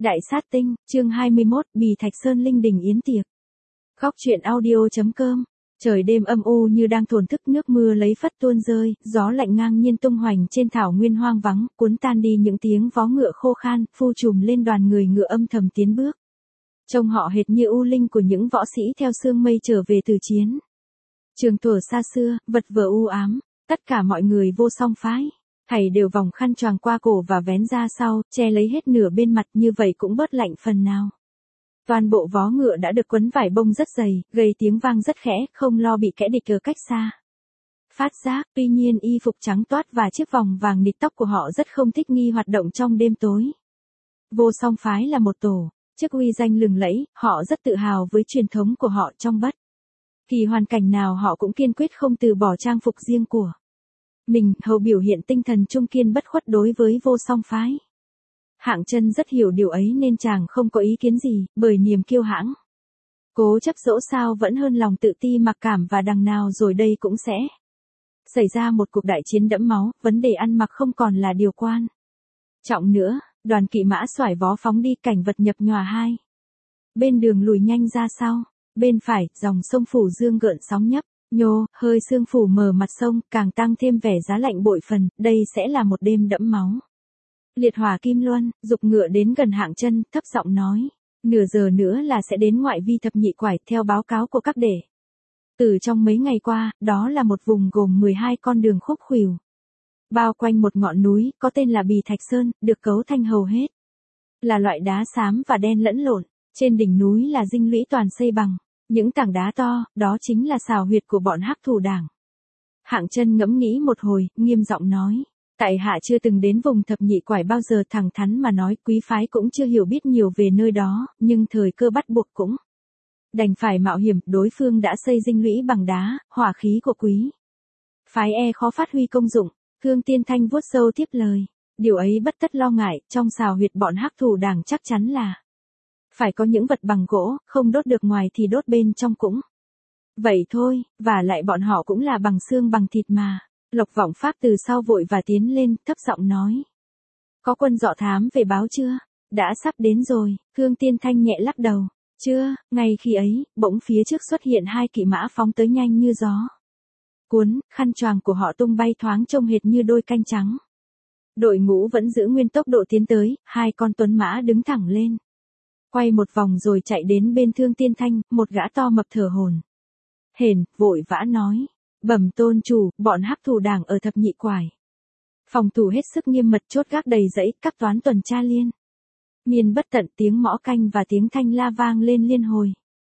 Đại sát tinh, chương 21, Bì Thạch Sơn linh đình yến tiệc. Góc truyện audio.com. Trời đêm âm u như đang thổn thức, nước mưa lấy phất tuôn rơi, gió lạnh ngang nhiên tung hoành trên thảo nguyên hoang vắng, cuốn tan đi những tiếng vó ngựa khô khan, phu trùm lên đoàn người ngựa âm thầm tiến bước. Trông họ hệt như u linh của những võ sĩ theo sương mây trở về từ chiến. Trường thuở xa xưa, vật vờ u ám, tất cả mọi người vô song phái. Thầy đều vòng khăn choàng qua cổ và vén ra sau, che lấy hết nửa bên mặt, như vậy cũng bớt lạnh phần nào. Toàn bộ vó ngựa đã được quấn vải bông rất dày, gây tiếng vang rất khẽ, không lo bị kẻ địch ở cách xa phát giác. Tuy nhiên y phục trắng toát và chiếc vòng vàng nịt tóc của họ rất không thích nghi hoạt động trong đêm tối. Vô song phái là một tổ chức uy danh lừng lẫy, họ rất tự hào với truyền thống của họ, trong bất kỳ hoàn cảnh nào họ cũng kiên quyết không từ bỏ trang phục riêng của mình, hầu biểu hiện tinh thần trung kiên bất khuất đối với vô song phái. Hạng Chân rất hiểu điều ấy nên chàng không có ý kiến gì, bởi niềm kiêu hãnh cố chấp dẫu sao vẫn hơn lòng tự ti mặc cảm, và đằng nào rồi đây cũng sẽ xảy ra một cuộc đại chiến đẫm máu, vấn đề ăn mặc không còn là điều quan trọng nữa. Đoàn kỵ mã xoải vó phóng đi, cảnh vật nhập nhòa hai bên đường lùi nhanh ra sau. Bên phải, dòng sông Phủ Dương gợn sóng nhấp nhô, hơi sương phủ mờ mặt sông, càng tăng thêm vẻ giá lạnh bội phần. Đây sẽ là một đêm đẫm máu. Liệt Hỏa Kim Luân giục ngựa đến gần Hạng Chân, thấp giọng nói: nửa giờ nữa là sẽ đến ngoại vi thập nhị quải. Theo báo cáo của các đệ tử trong mấy ngày qua, đó là một vùng gồm 12 con đường khúc khuỷu, bao quanh một ngọn núi có tên là Bì Thạch Sơn, được cấu thành hầu hết là loại đá xám và đen lẫn lộn. Trên đỉnh núi là dinh lũy toàn xây bằng những tảng đá to, đó chính là xào huyệt của bọn hắc thủ đảng. Hạng Chân ngẫm nghĩ một hồi, nghiêm giọng nói: tại hạ chưa từng đến vùng thập nhị quải bao giờ, thẳng thắn mà nói, quý phái cũng chưa hiểu biết nhiều về nơi đó, nhưng thời cơ bắt buộc cũng đành phải mạo hiểm. Đối phương đã xây dinh lũy bằng đá, hỏa khí của quý phái khó phát huy công dụng. Khương Tiên Thanh vuốt râu tiếp lời: điều ấy bất tất lo ngại, trong xào huyệt bọn hắc thủ đảng chắc chắn là phải có những vật bằng gỗ, không đốt được ngoài thì đốt bên trong cũng vậy thôi, và lại bọn họ cũng là bằng xương bằng thịt mà. Lộc Vọng Pháp từ sau vội và tiến lên, thấp giọng nói: có quân dọ thám về báo chưa? Đã sắp đến rồi. Khương Tiên Thanh nhẹ lắc đầu: chưa. Ngay khi ấy, bỗng phía trước xuất hiện hai kỵ mã phóng tới nhanh như gió cuốn, khăn choàng của họ tung bay thoáng trông hệt như đôi canh trắng. Đội ngũ vẫn giữ nguyên tốc độ tiến tới, hai con tuấn mã đứng thẳng lên, quay một vòng rồi chạy đến bên Thương Tiên Thanh. Một gã to mập thở hổn hển, vội vã nói: bẩm tôn chủ, bọn hắc thủ đảng ở thập nhị quải phòng thủ hết sức nghiêm mật, chốt gác đầy dãy, các toán tuần tra liên miên bất tận, tiếng mõ canh và tiếng thanh la vang lên liên hồi.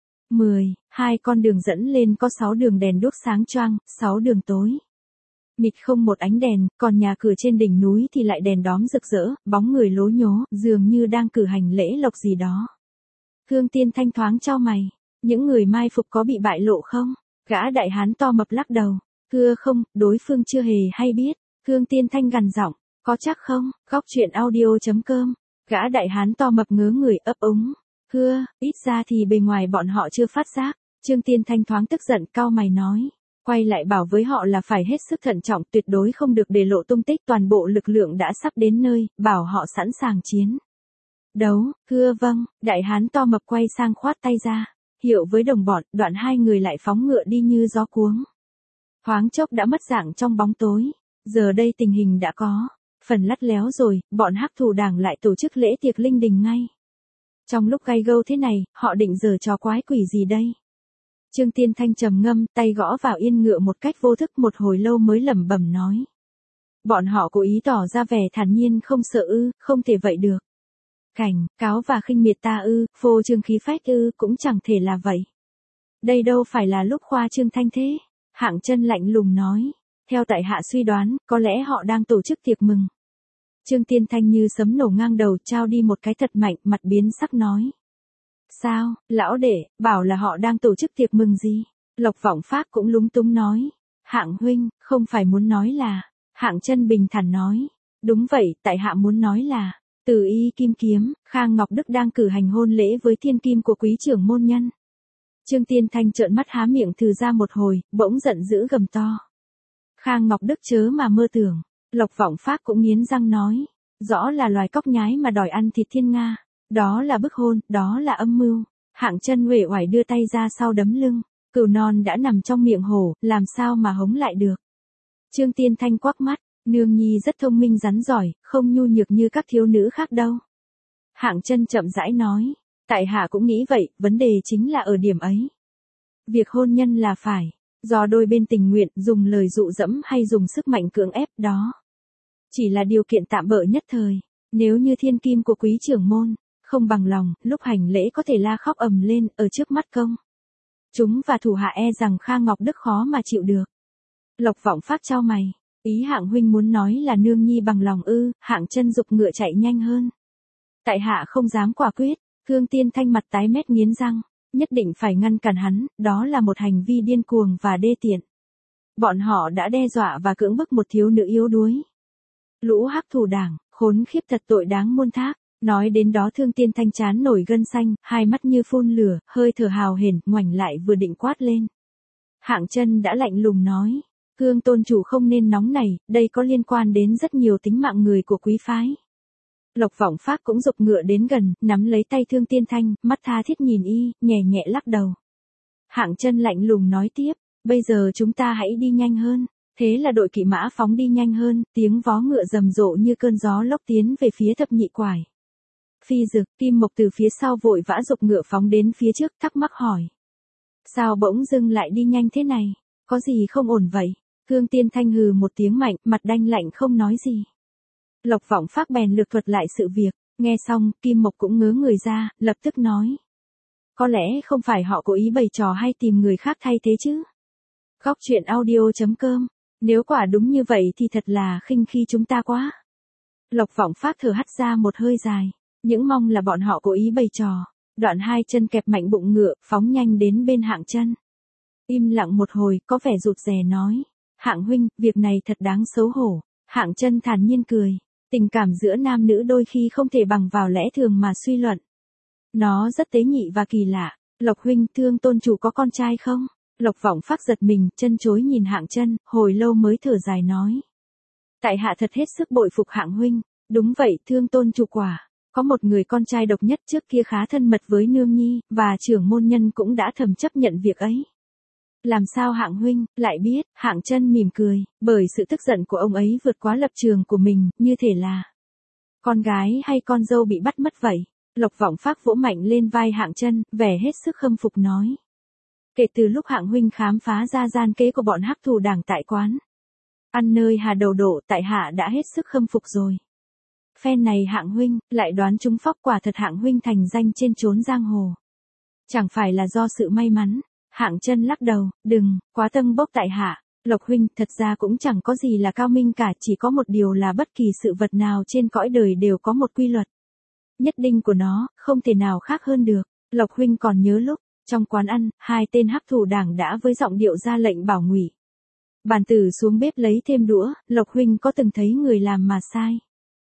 12 con đường dẫn lên có 6 đường đèn đuốc sáng choang, 6 đường tối mịt không một ánh đèn, còn nhà cửa trên đỉnh núi thì lại đèn đóm rực rỡ, bóng người lố nhố, dường như đang cử hành lễ lộc gì đó. Khương Tiên Thanh thoáng chau mày: những người mai phục có bị bại lộ không? Gã đại hán to mập lắc đầu: thưa không, đối phương chưa hề hay biết. Khương Tiên Thanh gằn giọng: có chắc không? Góc truyện audio.com. Gã đại hán to mập ngớ người ấp úng: thưa, ít ra thì bề ngoài bọn họ chưa phát giác. Trương Tiên Thanh thoáng tức giận, cau mày nói: quay lại bảo với họ là phải hết sức thận trọng, tuyệt đối không được để lộ tung tích. Toàn bộ lực lượng đã sắp đến nơi, bảo họ sẵn sàng chiến đấu. Thưa vâng. Đại hán to mập quay sang khoát tay ra hiệu với đồng bọn, đoạn hai người lại phóng ngựa đi như gió cuống. Thoáng chốc đã mất dạng trong bóng tối. Giờ đây tình hình đã có phần lắt léo rồi, bọn hắc thủ đảng lại tổ chức lễ tiệc linh đình ngay trong lúc gay gâu thế này. Họ định giở trò quái quỷ gì đây? Trương Tiên Thanh trầm ngâm, tay gõ vào yên ngựa một cách vô thức, một hồi lâu mới lẩm bẩm nói: bọn họ cố ý tỏ ra vẻ thản nhiên không sợ ư? Không thể vậy được. Cảnh cáo và khinh miệt ta ư? Phô trương khí phách ư? Cũng chẳng thể là vậy. Đây đâu phải là lúc khoa trương thanh thế. Hạng Chân lạnh lùng nói: theo tại hạ suy đoán, có lẽ họ đang tổ chức tiệc mừng. Trương Tiên Thanh như sấm nổ ngang đầu, trao đi một cái thật mạnh, mặt biến sắc nói: sao, lão đệ, bảo là họ đang tổ chức tiệc mừng gì? Lộc Vọng Pháp cũng lúng túng nói: Hạng huynh, không phải muốn nói là... Hạng Chân bình thản nói: đúng vậy, tại hạ muốn nói là, từ Y Kim Kiếm, Khang Ngọc Đức đang cử hành hôn lễ với thiên kim của quý trưởng môn nhân. Trương Tiên Thanh trợn mắt há miệng thừ ra một hồi, bỗng giận dữ gầm to: Khang Ngọc Đức chớ mà mơ tưởng. Lộc Vọng Pháp cũng nghiến răng nói: rõ là loài cóc nhái mà đòi ăn thịt thiên nga. Đó là bức hôn, đó là âm mưu. Hạng Chân uể oải đưa tay ra sau đấm lưng. Cừu non đã nằm trong miệng hổ, làm sao mà hống lại được. Trương Tiên Thanh quắc mắt, nương nhi rất thông minh rắn giỏi, không nhu nhược như các thiếu nữ khác đâu. Hạng Chân chậm rãi nói, tại hạ cũng nghĩ vậy, vấn đề chính là ở điểm ấy. Việc hôn nhân là phải do đôi bên tình nguyện, dùng lời dụ dẫm hay dùng sức mạnh cưỡng ép đó. Chỉ là điều kiện tạm bợ nhất thời. Nếu như thiên kim của quý trưởng môn không bằng lòng, lúc hành lễ có thể la khóc ầm lên ở trước mắt công chúng và thủ hạ, e rằng Kha Ngọc Đức khó mà chịu được. Lộc Vọng Phát chau mày, ý Hạng huynh muốn nói là nương nhi bằng lòng ư? Hạng Chân giục ngựa chạy nhanh hơn. Tại hạ không dám quả quyết. Thương Tiên Thanh mặt tái mét nghiến răng, nhất định phải ngăn cản hắn, đó là một hành vi điên cuồng và đê tiện. Bọn họ đã đe dọa và cưỡng bức một thiếu nữ yếu đuối. Lũ hắc thủ đảng, khốn khiếp thật, tội đáng muôn thác. Nói đến đó Thương Tiên Thanh chán nổi gân xanh, hai mắt như phun lửa, hơi thở hào hển, ngoảnh lại vừa định quát lên. Hạng Chân đã lạnh lùng nói, Thương tôn chủ không nên nóng nảy, đây có liên quan đến rất nhiều tính mạng người của quý phái. Lộc Vọng Phát cũng giục ngựa đến gần, nắm lấy tay Thương Tiên Thanh, mắt tha thiết nhìn y, nhẹ nhẹ lắc đầu. Hạng Chân lạnh lùng nói tiếp, bây giờ chúng ta hãy đi nhanh hơn. Thế là đội kỵ mã phóng đi nhanh hơn, tiếng vó ngựa rầm rộ như cơn gió lốc tiến về phía thập nhị quải. Phi Dực, Kim Mộc từ phía sau vội vã giục ngựa phóng đến phía trước, thắc mắc hỏi. Sao bỗng dưng lại đi nhanh thế này, có gì không ổn vậy? Thương Tiên Thanh hừ một tiếng mạnh, mặt đanh lạnh không nói gì. Lộc Vọng Phát bèn lược thuật lại sự việc, nghe xong, Kim Mộc cũng ngớ người ra, lập tức nói. Có lẽ không phải họ cố ý bày trò hay tìm người khác thay thế chứ? Góc truyện audio.com. Nếu quả đúng như vậy thì thật là khinh khi chúng ta quá. Lộc Vọng Phát thở hắt ra một hơi dài, những mong là bọn họ cố ý bày trò. Đoạn hai chân kẹp mạnh bụng ngựa, phóng nhanh đến bên Hạng Chân. Im lặng một hồi, có vẻ rụt rè nói. Hạng huynh, việc này thật đáng xấu hổ. Hạng Chân thản nhiên cười. Tình cảm giữa nam nữ đôi khi không thể bằng vào lẽ thường mà suy luận. Nó rất tế nhị và kỳ lạ. Lộc huynh, Thương tôn chủ có con trai không? Lộc Vọng Phát giật mình, chân chối nhìn Hạng Chân, hồi lâu mới thở dài nói. Tại hạ thật hết sức bội phục Hạng huynh. Đúng vậy, Thương tôn chủ quả có một người con trai độc nhất, trước kia khá thân mật với nương nhi, và trưởng môn nhân cũng đã thầm chấp nhận việc ấy. Làm sao Hạng huynh lại biết? Hạng Chân mỉm cười, bởi sự tức giận của ông ấy vượt quá lập trường của mình, như thể là con gái hay con dâu bị bắt mất vậy. Lộc Vọng Phát vỗ mạnh lên vai Hạng Chân, vẻ hết sức khâm phục nói. Kể từ lúc Hạng huynh khám phá ra gian kế của bọn hắc thủ đảng tại quán ăn nơi Hà Đầu Độ, tại hạ đã hết sức khâm phục rồi. Phen này Hạng huynh lại đoán trúng phóc, quả thật Hạng huynh thành danh trên chốn giang hồ. Chẳng phải là do sự may mắn. Hạng Chân lắc đầu, đừng quá tâng bốc tại hạ. Lộc huynh, thật ra cũng chẳng có gì là cao minh cả, chỉ có một điều là bất kỳ sự vật nào trên cõi đời đều có một quy luật nhất định của nó, không thể nào khác hơn được. Lộc huynh còn nhớ lúc trong quán ăn, hai tên hắc thủ đảng đã với giọng điệu ra lệnh bảo Ngụy Bản Tử xuống bếp lấy thêm đũa. Lộc huynh có từng thấy người làm mà sai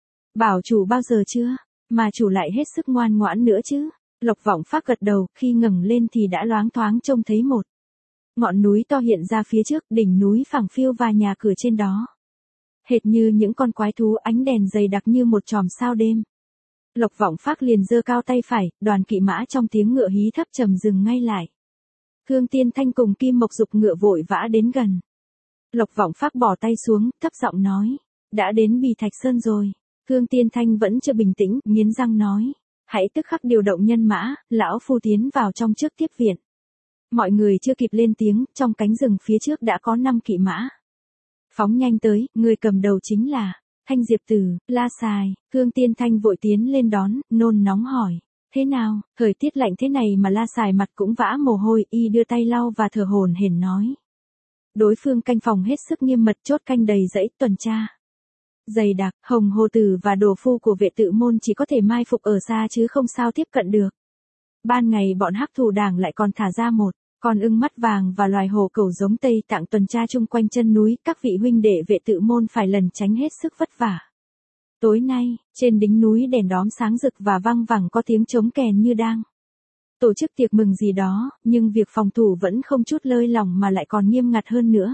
bảo chủ bao giờ chưa? Mà chủ lại hết sức ngoan ngoãn nữa chứ? Lộc Vọng Phát gật đầu, khi ngẩng lên thì đã loáng thoáng trông thấy một ngọn núi to hiện ra phía trước, đỉnh núi phẳng phiu và nhà cửa trên đó hệt như những con quái thú, ánh đèn dày đặc như một chòm sao đêm. Lộc Vọng Phát liền giơ cao tay phải, đoàn kỵ mã trong tiếng ngựa hí thấp trầm dừng ngay lại. Thương Tiên Thanh cùng Kim Mộc giục ngựa vội vã đến gần. Lộc Vọng Phát bỏ tay xuống, thấp giọng nói, đã đến Bì Thạch Sơn rồi. Thương Tiên Thanh vẫn chưa bình tĩnh, nghiến răng nói, hãy tức khắc điều động nhân mã, lão phu tiến vào trong trước tiếp viện. Mọi người chưa kịp lên tiếng, trong cánh rừng phía trước đã có 5 kỵ mã phóng nhanh tới, người cầm đầu chính là Thanh Diệp Tử, La Sài. Thương Tiên Thanh vội tiến lên đón, nôn nóng hỏi, thế nào? Thời tiết lạnh thế này mà La Sài mặt cũng vã mồ hôi, y đưa tay lau và thở hổn hển nói. Đối phương canh phòng hết sức nghiêm mật, chốt canh đầy dãy tuần tra dày đặc. Hồng Hồ Tử và đồ phu của Vệ Tự môn chỉ có thể mai phục ở xa chứ không sao tiếp cận được. Ban ngày bọn hắc thủ đảng lại còn thả ra một con ưng mắt vàng và loài hổ cẩu giống Tây Tạng tuần tra chung quanh chân núi, các vị huynh đệ Vệ Tự môn phải lần tránh hết sức vất vả. Tối nay, trên đỉnh núi đèn đóm sáng rực và văng vẳng có tiếng trống kèn như đang tổ chức tiệc mừng gì đó, nhưng việc phòng thủ vẫn không chút lơi lỏng mà lại còn nghiêm ngặt hơn nữa.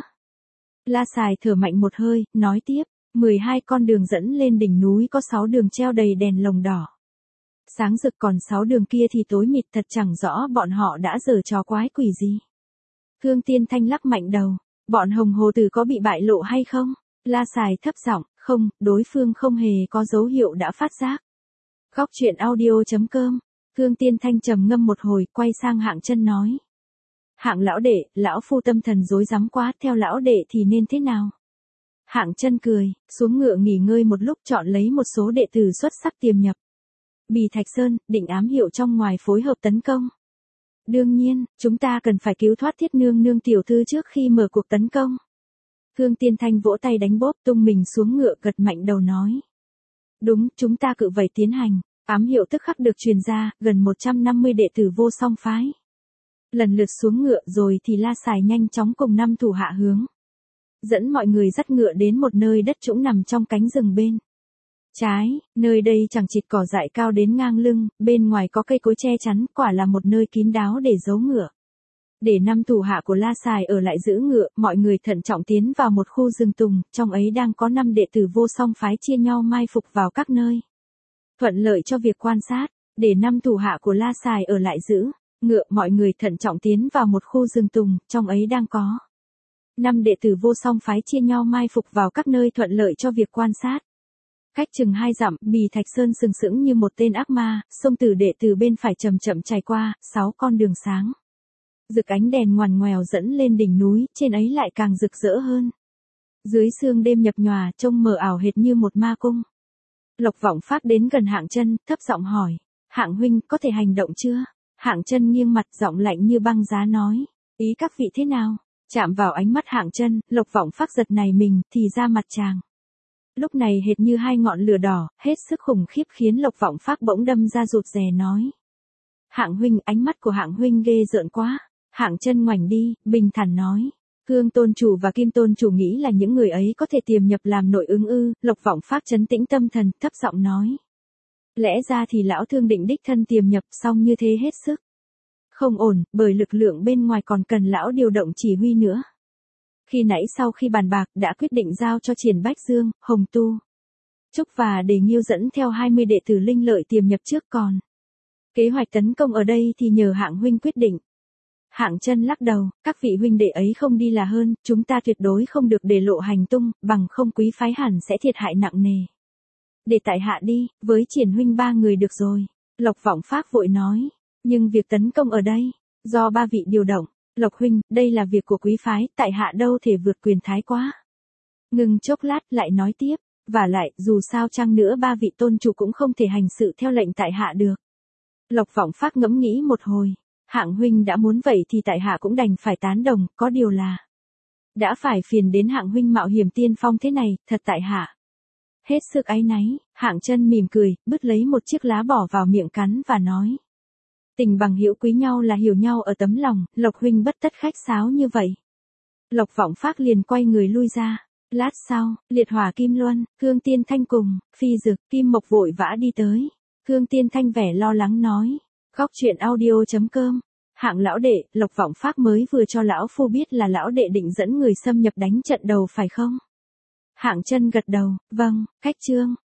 La Sài thở mạnh một hơi, nói tiếp, 12 con đường dẫn lên đỉnh núi có 6 đường treo đầy đèn lồng đỏ. Sáng rực còn 6 đường kia thì tối mịt, thật chẳng rõ bọn họ đã giở trò quái quỷ gì. Khương Tiên Thanh lắc mạnh đầu, bọn Hồng Hồ Tử có bị bại lộ hay không? La Sài thấp giọng, không, đối phương không hề có dấu hiệu đã phát giác. Góc truyện audio.com, Khương Tiên Thanh trầm ngâm một hồi, quay sang Hạng Chân nói. Hạng lão đệ, lão phu tâm thần rối rắm quá, theo lão đệ thì nên thế nào? Hạng Chân cười, xuống ngựa nghỉ ngơi một lúc, chọn lấy một số đệ tử xuất sắc tiềm nhập Bì Thạch Sơn, định ám hiệu trong ngoài phối hợp tấn công. Đương nhiên, chúng ta cần phải cứu thoát Thiết Nương Nương tiểu thư trước khi mở cuộc tấn công. Khương Tiên Thanh vỗ tay đánh bốp, tung mình xuống ngựa, gật mạnh đầu nói. Đúng, chúng ta cự vẩy tiến hành. Ám hiệu tức khắc được truyền ra, gần 150 đệ tử Vô Song phái lần lượt xuống ngựa, rồi thì La Sài nhanh chóng cùng 5 thủ hạ hướng dẫn mọi người dắt ngựa đến một nơi đất trũng nằm trong cánh rừng bên trái. Nơi đây chẳng chịt cỏ dại cao đến ngang lưng, bên ngoài có cây cối che chắn, quả là một nơi kín đáo để giấu ngựa. Để 5 thủ hạ của La Sài ở lại giữ ngựa, mọi người thận trọng tiến vào một khu rừng tùng, trong ấy đang có 5 đệ tử Vô Song phái chia nhau mai phục vào các nơi, thuận lợi cho việc quan sát. Để 5 thủ hạ của La Sài ở lại giữ ngựa, mọi người thận trọng tiến vào một khu rừng tùng, trong ấy đang có 5 đệ tử Vô Song phái chia nhau mai phục vào các nơi thuận lợi cho việc quan sát. Cách chừng 2 dặm, Bì Thạch Sơn sừng sững như một tên ác ma, sông từ đệ từ bên phải chậm chậm chảy qua, 6 con đường sáng rực ánh đèn ngoằn ngoèo dẫn lên đỉnh núi, trên ấy lại càng rực rỡ hơn. Dưới sương đêm nhập nhòa, trông mờ ảo hệt như một ma cung. Lộc Vọng Phác đến gần Hạng Chân, thấp giọng hỏi, Hạng huynh, có thể hành động chưa? Hạng Chân nghiêng mặt, giọng lạnh như băng giá nói, ý các vị thế nào? Chạm vào ánh mắt Hạng Chân, Lộc Vọng Phác giật nảy mình, thì ra mặt chàng lúc này hệt như 2 ngọn lửa đỏ, hết sức khủng khiếp, khiến Lộc Vọng Phác bỗng đâm ra rụt rè nói. Hạng huynh, ánh mắt của Hạng huynh ghê rợn quá. Hạng Chân ngoảnh đi, bình thản nói. Khương tôn chủ và Kim tôn chủ nghĩ là những người ấy có thể tiềm nhập làm nội ứng ư? Lộc Vọng Phác trấn tĩnh tâm thần, thấp giọng nói. Lẽ ra thì lão thương định đích thân tiềm nhập, xong như thế hết sức không ổn, bởi lực lượng bên ngoài còn cần lão điều động chỉ huy nữa. Khi nãy sau khi bàn bạc, đã quyết định giao cho Triển Bách Dương, Hồng Tu, Trúc và Đề Nghiêu dẫn theo 20 đệ tử Linh Lợi tiềm nhập trước, còn kế hoạch tấn công ở đây thì nhờ Hạng huynh quyết định. Hạng Chân lắc đầu, các vị huynh đệ ấy không đi là hơn, chúng ta tuyệt đối không được để lộ hành tung, bằng không quý phái hẳn sẽ thiệt hại nặng nề. Để tại hạ đi, với Triển huynh 3 người được rồi. Lộc Vọng Phác vội nói, nhưng việc tấn công ở đây, do 3 vị điều động. Lộc huynh, đây là việc của quý phái, tại hạ đâu thể vượt quyền thái quá. Ngừng chốc lát, lại nói tiếp, và lại, dù sao chăng nữa 3 vị tôn chủ cũng không thể hành sự theo lệnh tại hạ được. Lộc Vọng Phác ngẫm nghĩ một hồi. Hạng huynh đã muốn vậy thì tại hạ cũng đành phải tán đồng, có điều là đã phải phiền đến Hạng huynh mạo hiểm tiên phong thế này, thật tại hạ hết sức áy náy. Hạng Chân mỉm cười, bứt lấy một chiếc lá bỏ vào miệng cắn và nói. Tình bằng hữu quý nhau là hiểu nhau ở tấm lòng, Lộc huynh bất tất khách sáo như vậy. Lộc Vọng Phác liền quay người lui ra. Lát sau, Liệt Hỏa Kim Luân, Khương Tiên Thanh cùng Phi Dực, Kim Mộc vội vã đi tới. Khương Tiên Thanh vẻ lo lắng nói. Góc truyện audio.com, Hạng lão đệ, Lộc Vọng Phác mới vừa cho lão phu biết là lão đệ định dẫn người xâm nhập đánh trận đầu phải không? Hạng Chân gật đầu, vâng, khách trương.